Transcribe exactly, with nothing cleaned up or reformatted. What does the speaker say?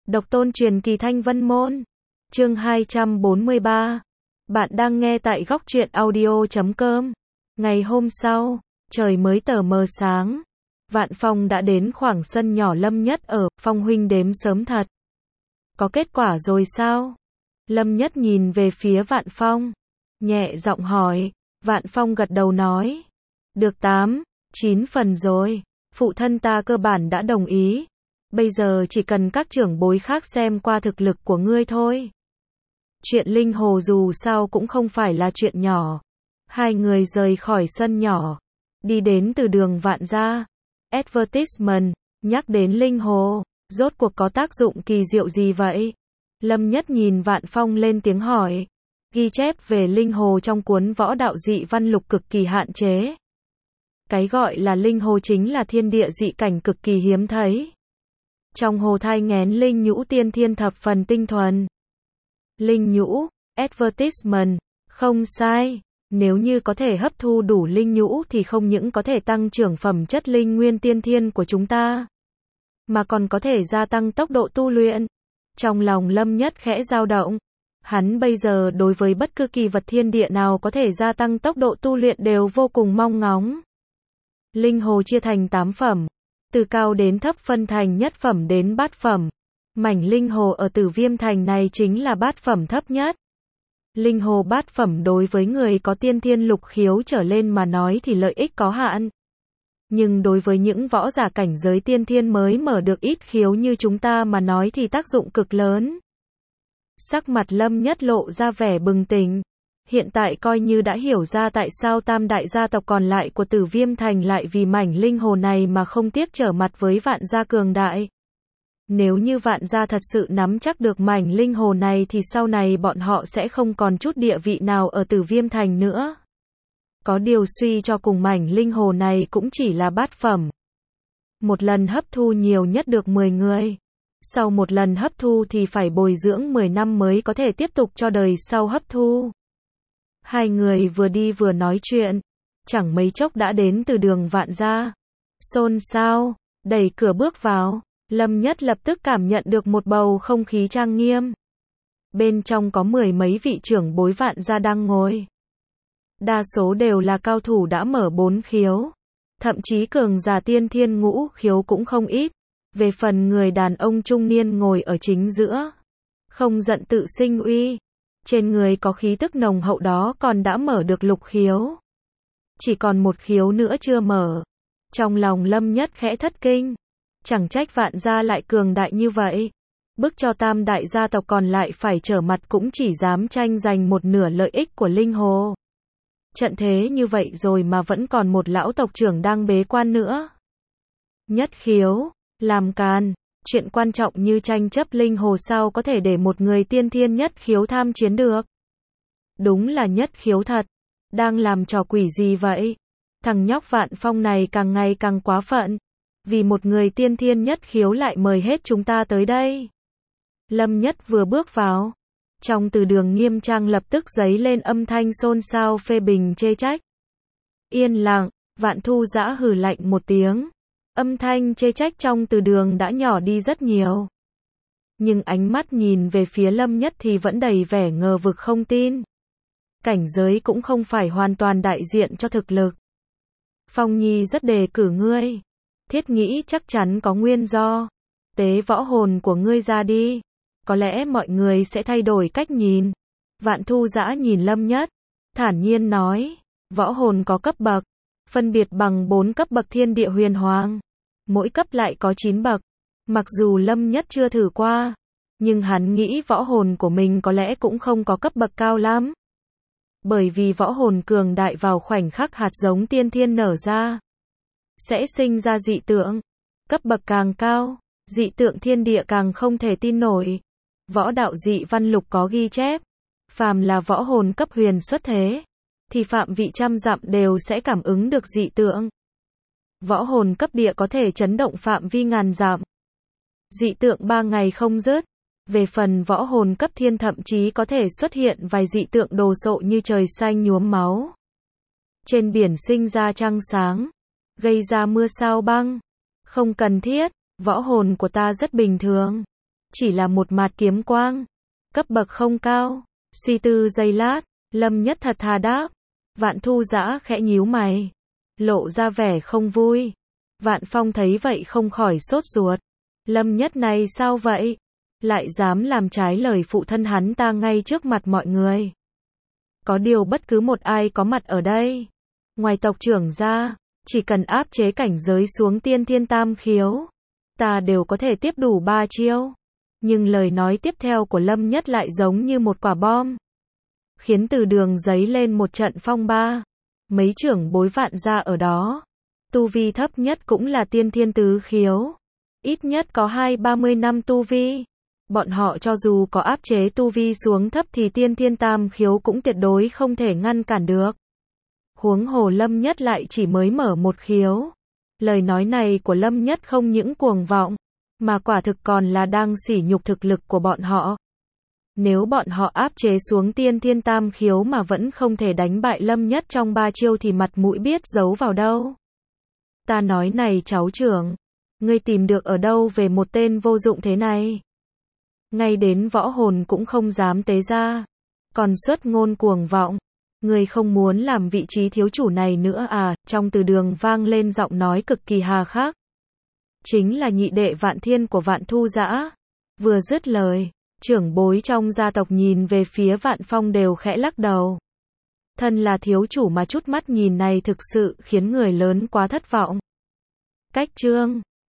Độc tôn truyền kỳ Thanh Vân Môn. Chương hai trăm bốn mươi ba. Bạn đang nghe tại góc truyện audio chấm com. Ngày hôm sau, trời mới tờ mờ sáng. Vạn Phong đã đến khoảng sân nhỏ Lâm Nhất ở, Phong huynh đếm sớm thật. Có kết quả rồi sao? Lâm Nhất nhìn về phía Vạn Phong, nhẹ giọng hỏi. Vạn Phong gật đầu nói. Được tám, chín phần rồi. Phụ thân ta cơ bản đã đồng ý. Bây giờ chỉ cần các trưởng bối khác xem qua thực lực của ngươi thôi. Chuyện linh hồ dù sao cũng không phải là chuyện nhỏ. Hai người rời khỏi sân nhỏ, đi đến từ đường Vạn gia. Advertisement, nhắc đến linh hồ, rốt cuộc có tác dụng kỳ diệu gì vậy? Lâm Nhất nhìn Vạn Phong lên tiếng hỏi. Ghi chép về linh hồ trong cuốn võ đạo dị văn lục cực kỳ hạn chế. Cái gọi là linh hồ chính là thiên địa dị cảnh cực kỳ hiếm thấy. Trong hồ thai nghén linh nhũ tiên thiên thập phần tinh thuần. Linh nhũ, advertisement, không sai. Nếu như có thể hấp thu đủ linh nhũ thì không những có thể tăng trưởng phẩm chất linh nguyên tiên thiên của chúng ta, mà còn có thể gia tăng tốc độ tu luyện. Trong lòng Lâm Nhất khẽ dao động. Hắn bây giờ đối với bất cứ kỳ vật thiên địa nào có thể gia tăng tốc độ tu luyện đều vô cùng mong ngóng. Linh hồ chia thành tám phẩm, từ cao đến thấp phân thành nhất phẩm đến bát phẩm. Mảnh linh hồ ở Tử Viêm Thành này chính là bát phẩm thấp nhất. Linh hồ bát phẩm đối với người có tiên thiên lục khiếu trở lên mà nói thì lợi ích có hạn. Nhưng đối với những võ giả cảnh giới tiên thiên mới mở được ít khiếu như chúng ta mà nói thì tác dụng cực lớn. Sắc mặt Lâm Nhất lộ ra vẻ bừng tỉnh. Hiện tại coi như đã hiểu ra tại sao tam đại gia tộc còn lại của Tử Viêm Thành lại vì mảnh linh hồ này mà không tiếc trở mặt với Vạn gia cường đại. Nếu như Vạn gia thật sự nắm chắc được mảnh linh hồ này thì sau này bọn họ sẽ không còn chút địa vị nào ở Tử Viêm Thành nữa. Có điều suy cho cùng mảnh linh hồ này cũng chỉ là bát phẩm. Một lần hấp thu nhiều nhất được mười người. Sau một lần hấp thu thì phải bồi dưỡng mười năm mới có thể tiếp tục cho đời sau hấp thu. Hai người vừa đi vừa nói chuyện, chẳng mấy chốc đã đến từ đường Vạn gia. Xôn xao, đẩy cửa bước vào, Lâm Nhất lập tức cảm nhận được một bầu không khí trang nghiêm. Bên trong có mười mấy vị trưởng bối Vạn gia đang ngồi. Đa số đều là cao thủ đã mở bốn khiếu. Thậm chí cường giả tiên thiên ngũ khiếu cũng không ít. Về phần người đàn ông trung niên ngồi ở chính giữa, không giận tự sinh uy. Trên người có khí tức nồng hậu đó còn đã mở được lục khiếu. Chỉ còn một khiếu nữa chưa mở. Trong lòng Lâm Nhất khẽ thất kinh. Chẳng trách Vạn gia lại cường đại như vậy. Bức cho tam đại gia tộc còn lại phải trở mặt cũng chỉ dám tranh giành một nửa lợi ích của linh hồ. Trận thế như vậy rồi mà vẫn còn một lão tộc trưởng đang bế quan nữa. Nhất khiếu, làm càn. Chuyện quan trọng như tranh chấp linh hồ sao có thể để một người tiên thiên nhất khiếu tham chiến được. Đúng là nhất khiếu thật. Đang làm trò quỷ gì vậy? Thằng nhóc Vạn Phong này càng ngày càng quá phận. Vì một người tiên thiên nhất khiếu lại mời hết chúng ta tới đây. Lâm Nhất vừa bước vào, trong từ đường nghiêm trang lập tức giấy lên âm thanh xôn xao phê bình chê trách. Yên lặng, Vạn Thu Dã hừ lạnh một tiếng. Âm thanh chê trách trong từ đường đã nhỏ đi rất nhiều. Nhưng ánh mắt nhìn về phía Lâm Nhất thì vẫn đầy vẻ ngờ vực không tin. Cảnh giới cũng không phải hoàn toàn đại diện cho thực lực. Phong Nhi rất đề cử ngươi. Thiết nghĩ chắc chắn có nguyên do. Tế võ hồn của ngươi ra đi. Có lẽ mọi người sẽ thay đổi cách nhìn. Vạn Thu Dã nhìn Lâm Nhất, thản nhiên nói. Võ hồn có cấp bậc, phân biệt bằng bốn cấp bậc thiên địa huyền hoàng. Mỗi cấp lại có chín bậc. Mặc dù Lâm Nhất chưa thử qua, nhưng hắn nghĩ võ hồn của mình có lẽ cũng không có cấp bậc cao lắm. Bởi vì võ hồn cường đại vào khoảnh khắc hạt giống tiên thiên nở ra, sẽ sinh ra dị tượng. Cấp bậc càng cao, dị tượng thiên địa càng không thể tin nổi. Võ đạo dị văn lục có ghi chép, phàm là võ hồn cấp huyền xuất thế, thì phạm vị trăm dặm đều sẽ cảm ứng được dị tượng. Võ hồn cấp địa có thể chấn động phạm vi ngàn dặm. Dị tượng ba ngày không dứt. Về phần võ hồn cấp thiên thậm chí có thể xuất hiện vài dị tượng đồ sộ như trời xanh nhuốm máu. Trên biển sinh ra trăng sáng, gây ra mưa sao băng. Không cần thiết, võ hồn của ta rất bình thường. chỉ là một mạt kiếm quang, cấp bậc không cao. Suy tư giây lát, Lâm Nhất thật thà đáp. Vạn Thu Dã khẽ nhíu mày, lộ ra vẻ không vui. Vạn Phong thấy vậy không khỏi sốt ruột. Lâm Nhất này sao vậy? Lại dám làm trái lời phụ thân hắn ta ngay trước mặt mọi người. Có điều bất cứ một ai có mặt ở đây, ngoài tộc trưởng ra, chỉ cần áp chế cảnh giới xuống tiên thiên tam khiếu, ta đều có thể tiếp đủ ba chiêu. Nhưng lời nói tiếp theo của Lâm Nhất lại giống như một quả bom, khiến từ đường giấy lên một trận phong ba. Mấy trưởng bối Vạn gia ở đó, tu vi thấp nhất cũng là tiên thiên tứ khiếu, ít nhất có hai ba mươi năm tu vi. Bọn họ cho dù có áp chế tu vi xuống thấp thì tiên thiên tam khiếu cũng tuyệt đối không thể ngăn cản được. Huống hồ Lâm Nhất lại chỉ mới mở một khiếu. Lời nói này của Lâm Nhất không những cuồng vọng, mà quả thực còn là đang sỉ nhục thực lực của bọn họ. Nếu bọn họ áp chế xuống tiên thiên tam khiếu mà vẫn không thể đánh bại Lâm Nhất trong ba chiêu thì mặt mũi biết giấu vào đâu. Ta nói này cháu trưởng, ngươi tìm được ở đâu về một tên vô dụng thế này? Ngay đến võ hồn cũng không dám tế ra, còn xuất ngôn cuồng vọng. Ngươi không muốn làm vị trí thiếu chủ này nữa à? Trong từ đường vang lên giọng nói cực kỳ hà khắc. Chính là nhị đệ Vạn Thiên của Vạn Thu Dã. Vừa dứt lời, trưởng bối trong gia tộc nhìn về phía Vạn Phong đều khẽ lắc đầu. Thân là thiếu chủ mà chút mắt nhìn này thực sự khiến người lớn quá thất vọng. Cách chương